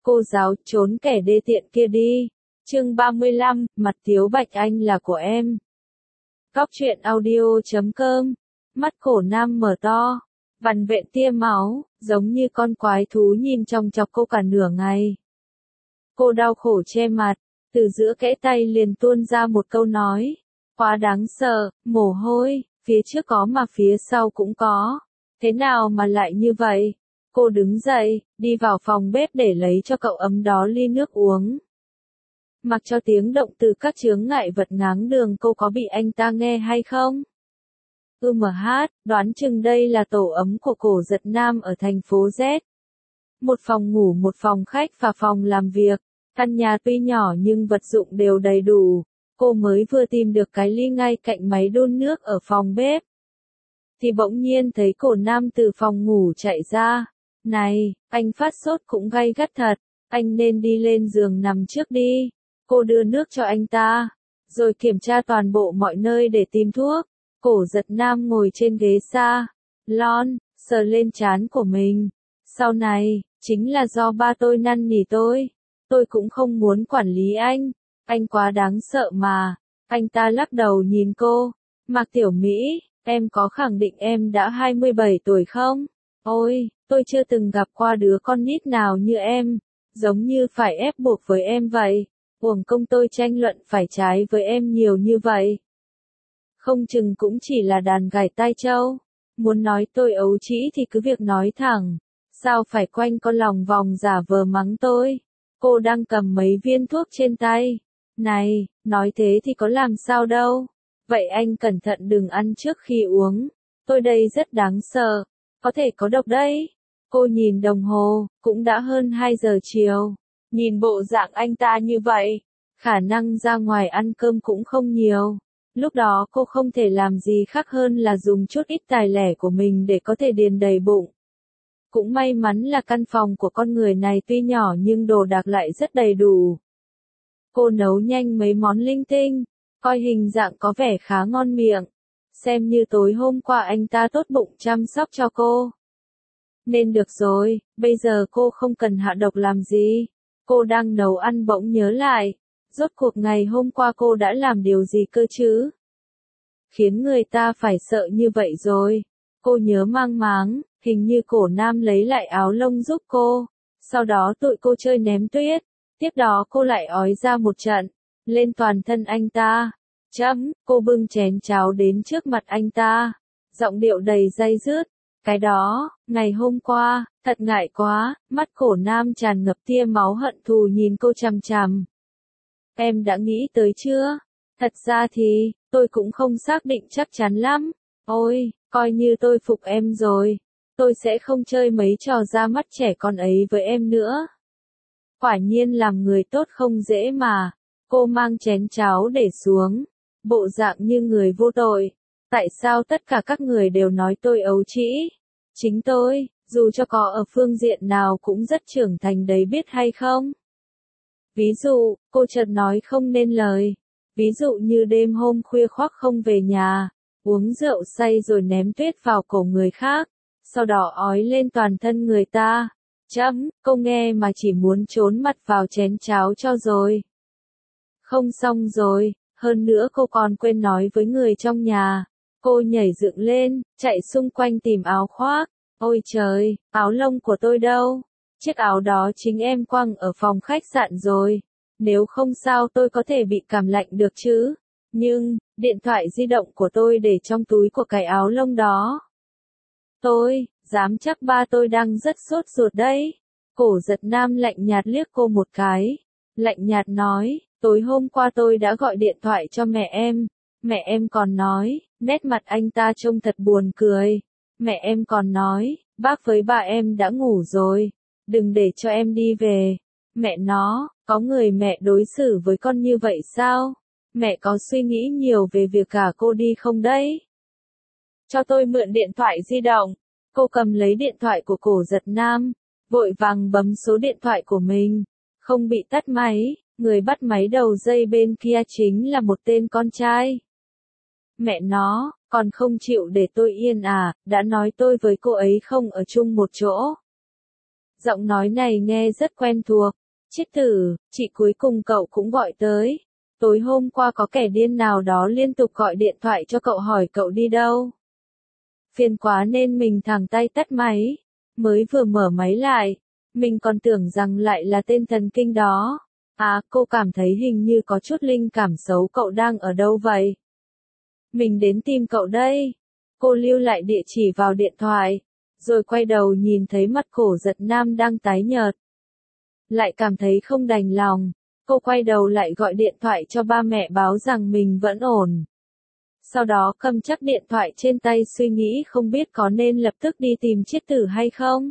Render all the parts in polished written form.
Cô giáo trốn kẻ đê tiện kia đi. Chương 35, mặt Tiếu Bạch Anh là của em. Góc truyện audio.com. Mắt cổ nam mở to, vằn vện tia máu, giống như con quái thú nhìn chòng chọc cô cả nửa ngày. Cô đau khổ che mặt, từ giữa kẽ tay liền tuôn ra một câu nói. Quá đáng sợ, mồ hôi, phía trước có mà phía sau cũng có. Thế nào mà lại như vậy? Cô đứng dậy, đi vào phòng bếp để lấy cho cậu ấm đó ly nước uống. Mặc cho tiếng động từ các chướng ngại vật ngáng đường cô có bị anh ta nghe hay không? Đoán chừng đây là tổ ấm của Cổ Giật Nam ở thành phố Z. Một phòng ngủ, một phòng khách và phòng làm việc. Căn nhà tuy nhỏ nhưng vật dụng đều đầy đủ. Cô mới vừa tìm được cái ly ngay cạnh máy đun nước ở phòng bếp. Thì bỗng nhiên thấy Cổ Nam từ phòng ngủ chạy ra. Này, anh phát sốt cũng gay gắt thật, anh nên đi lên giường nằm trước đi. Cô đưa nước cho anh ta, rồi kiểm tra toàn bộ mọi nơi để tìm thuốc. Cổ Giật Nam ngồi trên ghế salon, sờ lên trán của mình. Sau này, chính là do ba tôi năn nỉ tôi cũng không muốn quản lý anh quá đáng sợ mà. Anh ta lắc đầu nhìn cô, Mạc Tiểu Mỹ, em có khẳng định em đã 27 tuổi không? Ôi, tôi chưa từng gặp qua đứa con nít nào như em, giống như phải ép buộc với em vậy. Uổng công tôi tranh luận phải trái với em nhiều như vậy. Không chừng cũng chỉ là đàn gảy tai trâu. Muốn nói tôi ấu trĩ thì cứ việc nói thẳng. Sao phải quanh con lòng vòng giả vờ mắng tôi? Cô đang cầm mấy viên thuốc trên tay. Này, nói thế thì có làm sao đâu. Vậy anh cẩn thận đừng ăn trước khi uống. Tôi đây rất đáng sợ. Có thể có độc đấy. Cô nhìn đồng hồ, cũng đã hơn 2 giờ chiều. Nhìn bộ dạng anh ta như vậy, khả năng ra ngoài ăn cơm cũng không nhiều. Lúc đó cô không thể làm gì khác hơn là dùng chút ít tài lẻ của mình để có thể điền đầy bụng. Cũng may mắn là căn phòng của con người này tuy nhỏ nhưng đồ đạc lại rất đầy đủ. Cô nấu nhanh mấy món linh tinh, coi hình dạng có vẻ khá ngon miệng. Xem như tối hôm qua anh ta tốt bụng chăm sóc cho cô. Nên được rồi, bây giờ cô không cần hạ độc làm gì. Cô đang nấu ăn bỗng nhớ lại. Rốt cuộc ngày hôm qua cô đã làm điều gì cơ chứ? Khiến người ta phải sợ như vậy rồi. Cô nhớ mang máng, hình như Cổ Nam lấy lại áo lông giúp cô. Sau đó tụi cô chơi ném tuyết. Tiếp đó cô lại ói ra một trận. Lên toàn thân anh ta. Cô bưng chén cháo đến trước mặt anh ta. Giọng điệu đầy day dứt. Cái đó, ngày hôm qua, thật ngại quá. Mắt Cổ Nam tràn ngập tia máu hận thù nhìn cô chằm chằm. Em đã nghĩ tới chưa? Thật ra thì, tôi cũng không xác định chắc chắn lắm. Ôi, coi như tôi phục em rồi. Tôi sẽ không chơi mấy trò ra mắt trẻ con ấy với em nữa. Quả nhiên làm người tốt không dễ mà. Cô mang chén cháo để xuống. Bộ dạng như người vô tội. Tại sao tất cả các người đều nói tôi ấu trĩ? Chính tôi, dù cho có ở phương diện nào cũng rất trưởng thành đấy biết hay không? Ví dụ, cô chợt nói không nên lời. Ví dụ như đêm hôm khuya khoác không về nhà, uống rượu say rồi ném tuyết vào cổ người khác, sau đó ói lên toàn thân người ta. Cô nghe mà chỉ muốn trốn mặt vào chén cháo cho rồi. Không xong rồi, hơn nữa cô còn quên nói với người trong nhà. Cô nhảy dựng lên, chạy xung quanh tìm áo khoác. Ôi trời, áo lông của tôi đâu? Chiếc áo đó chính em quăng ở phòng khách sạn rồi. Nếu không sao tôi có thể bị cảm lạnh được chứ. Nhưng, điện thoại di động của tôi để trong túi của cái áo lông đó. Tôi, dám chắc ba tôi đang rất sốt ruột đấy. Cổ Giật Nam lạnh nhạt liếc cô một cái. Lạnh nhạt nói, tối hôm qua tôi đã gọi điện thoại cho mẹ em. Mẹ em còn nói, nét mặt anh ta trông thật buồn cười. Mẹ em còn nói, bác với bà em đã ngủ rồi. Đừng để cho em đi về. Mẹ nó, có người mẹ đối xử với con như vậy sao? Mẹ có suy nghĩ nhiều về việc cả cô đi không đấy? Cho tôi mượn điện thoại di động. Cô cầm lấy điện thoại của Cổ Giật Nam, vội vàng bấm số điện thoại của mình. Không bị tắt máy, người bắt máy đầu dây bên kia chính là một tên con trai. Mẹ nó, còn không chịu để tôi yên à, đã nói tôi với cô ấy không ở chung một chỗ. Giọng nói này nghe rất quen thuộc. Chết tử, chị cuối cùng cậu cũng gọi tới. Tối hôm qua có kẻ điên nào đó liên tục gọi điện thoại cho cậu hỏi cậu đi đâu. Phiền quá nên mình thẳng tay tắt máy. Mới vừa mở máy lại, mình còn tưởng rằng lại là tên thần kinh đó. À, cô cảm thấy hình như có chút linh cảm xấu, cậu đang ở đâu vậy? Mình đến tìm cậu đây. Cô lưu lại địa chỉ vào điện thoại, rồi quay đầu nhìn thấy mặt Cổ Giật Nam đang tái nhợt. Lại cảm thấy không đành lòng, cô quay đầu lại gọi điện thoại cho ba mẹ báo rằng mình vẫn ổn. Sau đó cầm chắc điện thoại trên tay suy nghĩ không biết có nên lập tức đi tìm Chiết Tử hay không.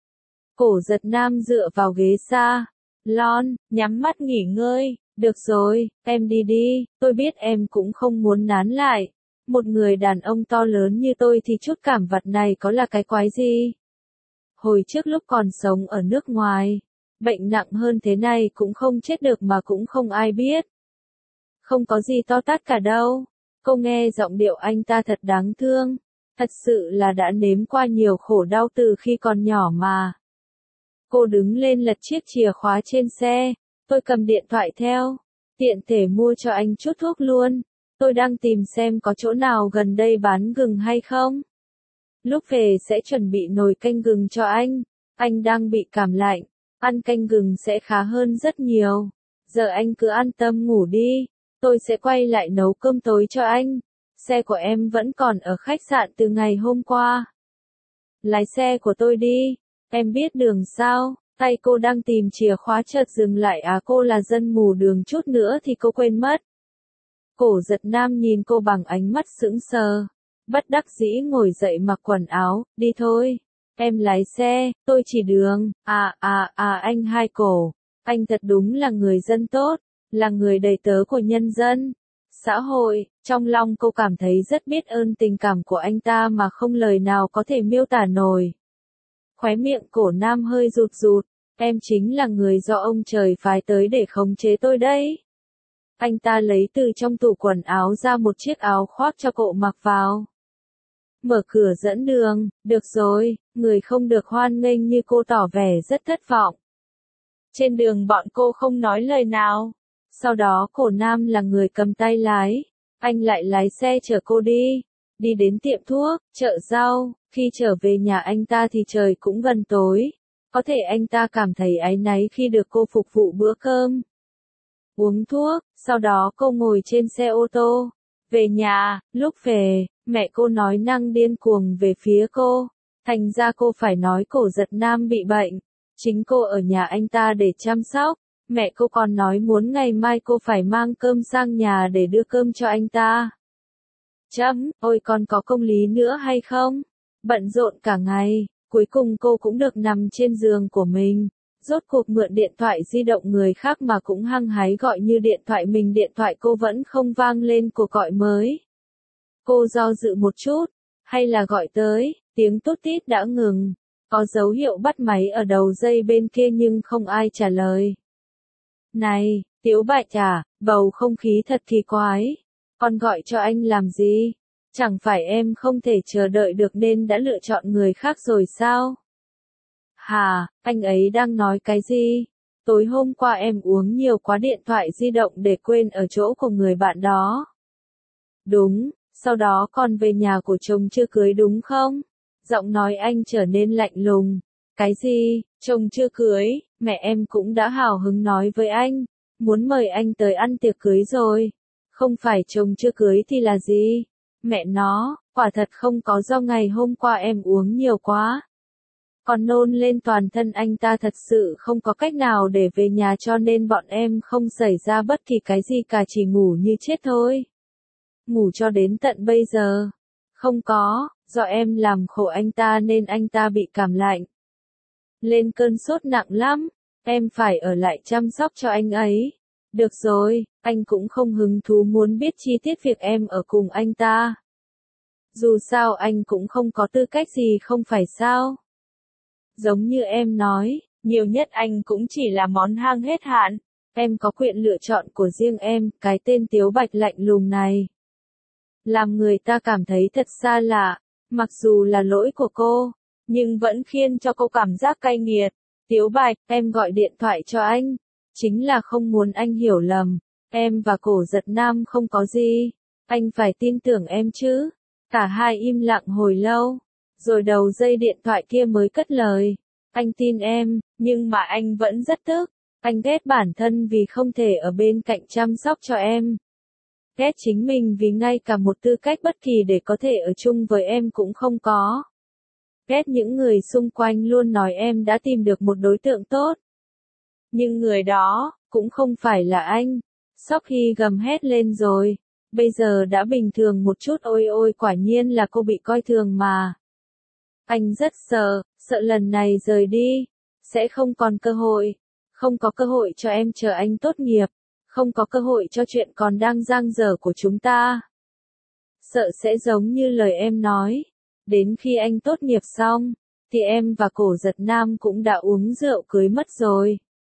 Cổ Giật Nam dựa vào ghế salon, nhắm mắt nghỉ ngơi. Được rồi, em đi đi, tôi biết em cũng không muốn nán lại. Một người đàn ông to lớn như tôi thì chút cảm vật này có là cái quái gì? Hồi trước lúc còn sống ở nước ngoài, bệnh nặng hơn thế này cũng không chết được mà cũng không ai biết. Không có gì to tát cả đâu. Cô nghe giọng điệu anh ta thật đáng thương. Thật sự là đã nếm qua nhiều khổ đau từ khi còn nhỏ mà. Cô đứng lên lật chiếc chìa khóa trên xe. Tôi cầm điện thoại theo. Tiện thể mua cho anh chút thuốc luôn. Tôi đang tìm xem có chỗ nào gần đây bán gừng hay không. Lúc về sẽ chuẩn bị nồi canh gừng cho anh. Anh đang bị cảm lạnh. Ăn canh gừng sẽ khá hơn rất nhiều. Giờ anh cứ an tâm ngủ đi. Tôi sẽ quay lại nấu cơm tối cho anh. Xe của em vẫn còn ở khách sạn từ ngày hôm qua. Lái xe của tôi đi. Em biết đường sao? Tay cô đang tìm chìa khóa chợt dừng lại. À, cô là dân mù đường, chút nữa thì cô quên mất. Cổ Giật Nam nhìn cô bằng ánh mắt sững sờ. Bất đắc dĩ ngồi dậy mặc quần áo. Đi thôi. Em lái xe, tôi chỉ đường. Anh Hai Cổ. Anh thật đúng là người dân tốt. Là người đầy tớ của nhân dân, xã hội. Trong lòng cô cảm thấy rất biết ơn tình cảm của anh ta mà không lời nào có thể miêu tả nổi. Khóe miệng Cổ Nam hơi rụt rụt. Em chính là người do ông trời phái tới để khống chế tôi đấy. Anh ta lấy từ trong tủ quần áo ra một chiếc áo khoác cho cô mặc vào. Mở cửa dẫn đường. Được rồi, người không được hoan nghênh như cô tỏ vẻ rất thất vọng. Trên đường bọn cô không nói lời nào. Sau đó Cổ Nam là người cầm tay lái. Anh lại lái xe chở cô đi. Đi đến tiệm thuốc, chợ rau. Khi trở về nhà anh ta thì trời cũng gần tối. Có thể anh ta cảm thấy áy náy khi được cô phục vụ bữa cơm. Uống thuốc, sau đó cô ngồi trên xe ô tô. Về nhà, lúc về, mẹ cô nói năng điên cuồng về phía cô. Thành ra cô phải nói Cổ Giật Nam bị bệnh. Chính cô ở nhà anh ta để chăm sóc. Mẹ cô còn nói muốn ngày mai cô phải mang cơm sang nhà để đưa cơm cho anh ta. Ôi còn có công lý nữa hay không? Bận rộn cả ngày, cuối cùng cô cũng được nằm trên giường của mình. Rốt cuộc mượn điện thoại di động người khác mà cũng hăng hái gọi như điện thoại mình. Điện thoại cô vẫn không vang lên cuộc gọi mới. Cô do dự một chút, hay là gọi tới, tiếng tút tít đã ngừng. Có dấu hiệu bắt máy ở đầu dây bên kia nhưng không ai trả lời. Này, Tiếu Bạch à, bầu không khí thật kỳ quái. Con gọi cho anh làm gì? Chẳng phải em không thể chờ đợi được nên đã lựa chọn người khác rồi sao? Hà, anh ấy đang nói cái gì? Tối hôm qua em uống nhiều quá, điện thoại di động để quên ở chỗ của người bạn đó. Đúng, sau đó còn về nhà của chồng chưa cưới đúng không? Giọng nói anh trở nên lạnh lùng. Cái gì, chồng chưa cưới? Mẹ em cũng đã hào hứng nói với anh, muốn mời anh tới ăn tiệc cưới rồi. Không phải chồng chưa cưới thì là gì? Mẹ nó, quả thật không có, do ngày hôm qua em uống nhiều quá. Còn nôn lên toàn thân. Anh ta thật sự không có cách nào để về nhà cho nên bọn em không xảy ra bất kỳ cái gì cả, chỉ ngủ như chết thôi. Ngủ cho đến tận bây giờ. Không có, do em làm khổ anh ta nên anh ta bị cảm lạnh. Lên cơn sốt nặng lắm, em phải ở lại chăm sóc cho anh ấy. Được rồi, anh cũng không hứng thú muốn biết chi tiết việc em ở cùng anh ta. Dù sao anh cũng không có tư cách gì, không phải sao? Giống như em nói, nhiều nhất anh cũng chỉ là món hang hết hạn. Em có quyền lựa chọn của riêng em. Cái tên Tiếu Bạch lạnh lùng này làm người ta cảm thấy thật xa lạ. Mặc dù là lỗi của cô, nhưng vẫn khiến cho cô cảm giác cay nghiệt. Tiếu Bạch, em gọi điện thoại cho anh, chính là không muốn anh hiểu lầm, em và Cổ Giật Nam không có gì, anh phải tin tưởng em chứ. Cả hai im lặng hồi lâu, rồi đầu dây điện thoại kia mới cất lời. Anh tin em, nhưng mà anh vẫn rất tức. Anh ghét bản thân vì không thể ở bên cạnh chăm sóc cho em. Ghét chính mình vì ngay cả một tư cách bất kỳ để có thể ở chung với em cũng không có. Ghét những người xung quanh luôn nói em đã tìm được một đối tượng tốt. Nhưng người đó, cũng không phải là anh. Sophie gầm hét lên rồi. Bây giờ đã bình thường một chút, ôi ôi, quả nhiên là cô bị coi thường mà. Anh rất sợ lần này rời đi, sẽ không còn cơ hội. Không có cơ hội cho em chờ anh tốt nghiệp. Không có cơ hội cho chuyện còn đang dang dở của chúng ta. Sợ sẽ giống như lời em nói. Đến khi anh tốt nghiệp xong, thì em và Cổ Giật Nam cũng đã uống rượu cưới mất rồi.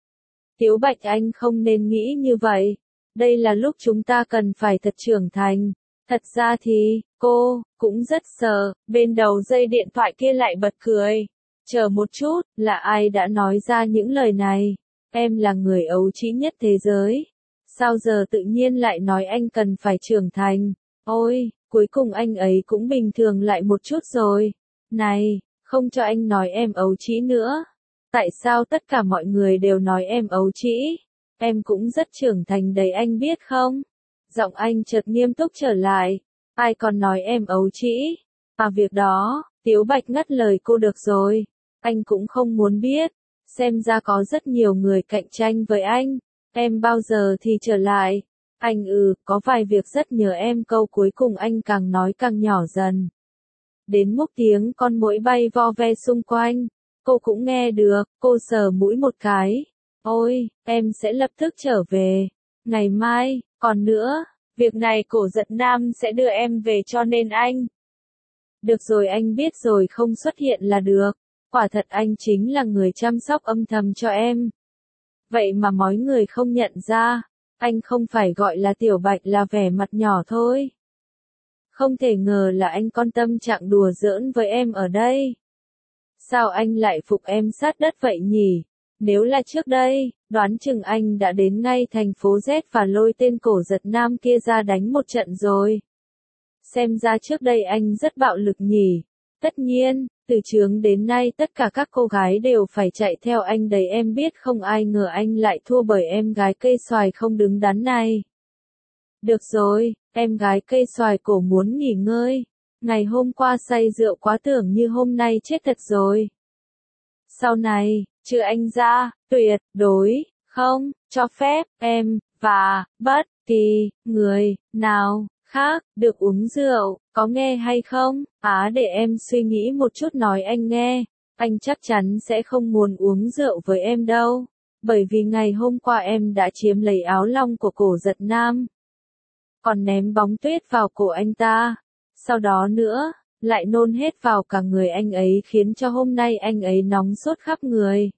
Tiếu Bạch, anh không nên nghĩ như vậy. Đây là lúc chúng ta cần phải thật trưởng thành. Thật ra thì, cô, cũng rất sợ. Bên đầu dây điện thoại kia lại bật cười. Chờ một chút, là ai đã nói ra những lời này? Em là người ấu trĩ nhất thế giới. Sao giờ tự nhiên lại nói anh cần phải trưởng thành? Ôi, cuối cùng anh ấy cũng bình thường lại một chút rồi. Này, không cho anh nói em ấu trĩ nữa. Tại sao tất cả mọi người đều nói em ấu trĩ? Em cũng rất trưởng thành đấy, anh biết không? Giọng anh chợt nghiêm túc trở lại. Ai còn nói em ấu trĩ? Việc đó, Tiếu Bạch ngắt lời cô. Được rồi. Anh cũng không muốn biết. Xem ra có rất nhiều người cạnh tranh với anh. Em bao giờ thì trở lại? Anh có vài việc rất nhớ em. Câu cuối cùng anh càng nói càng nhỏ dần. Đến mức tiếng con muỗi bay vo ve xung quanh. Cô cũng nghe được, cô sờ mũi một cái. Ôi, em sẽ lập tức trở về. Ngày mai, còn nữa, việc này Cổ Giật Nam sẽ đưa em về cho nên anh. Được rồi, anh biết rồi, không xuất hiện là được. Quả thật anh chính là người chăm sóc âm thầm cho em. Vậy mà mọi người không nhận ra. Anh không phải gọi là Tiểu Bạch là vẻ mặt nhỏ thôi. Không thể ngờ là anh con tâm trạng đùa giỡn với em ở đây. Sao anh lại phục em sát đất vậy nhỉ? Nếu là trước đây, đoán chừng anh đã đến ngay thành phố Z và lôi tên Cổ Giật Nam kia ra đánh một trận rồi. Xem ra trước đây anh rất bạo lực nhỉ. Tất nhiên, từ trước đến nay tất cả các cô gái đều phải chạy theo anh đấy, em biết không, ai ngờ anh lại thua bởi em gái cây xoài không đứng đắn này. Được rồi, em gái cây xoài cổ muốn nghỉ ngơi. Ngày hôm qua say rượu quá, tưởng như hôm nay chết thật rồi. Sau này, trừ anh ra, tuyệt đối không cho phép em và bất kỳ người nào khác được uống rượu, có nghe hay không? Để em suy nghĩ một chút nói anh nghe. Anh chắc chắn sẽ không muốn uống rượu với em đâu, bởi vì ngày hôm qua em đã chiếm lấy áo lông của Cổ Giật Nam, còn ném bóng tuyết vào cổ anh ta. Sau đó nữa, lại nôn hết vào cả người anh ấy, khiến cho hôm nay anh ấy nóng sốt khắp người.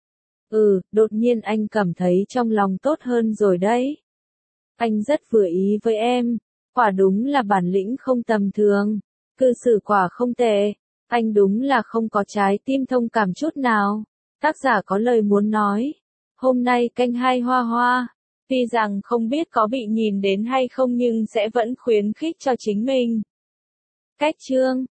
Đột nhiên anh cảm thấy trong lòng tốt hơn rồi đấy. Anh rất vừa ý với em. Quả đúng là bản lĩnh không tầm thường. Cư xử quả không tệ. Anh đúng là không có trái tim thông cảm chút nào. Tác giả có lời muốn nói. Hôm nay canh hai hoa hoa. Tuy rằng không biết có bị nhìn đến hay không nhưng sẽ vẫn khuyến khích cho chính mình. Cách chương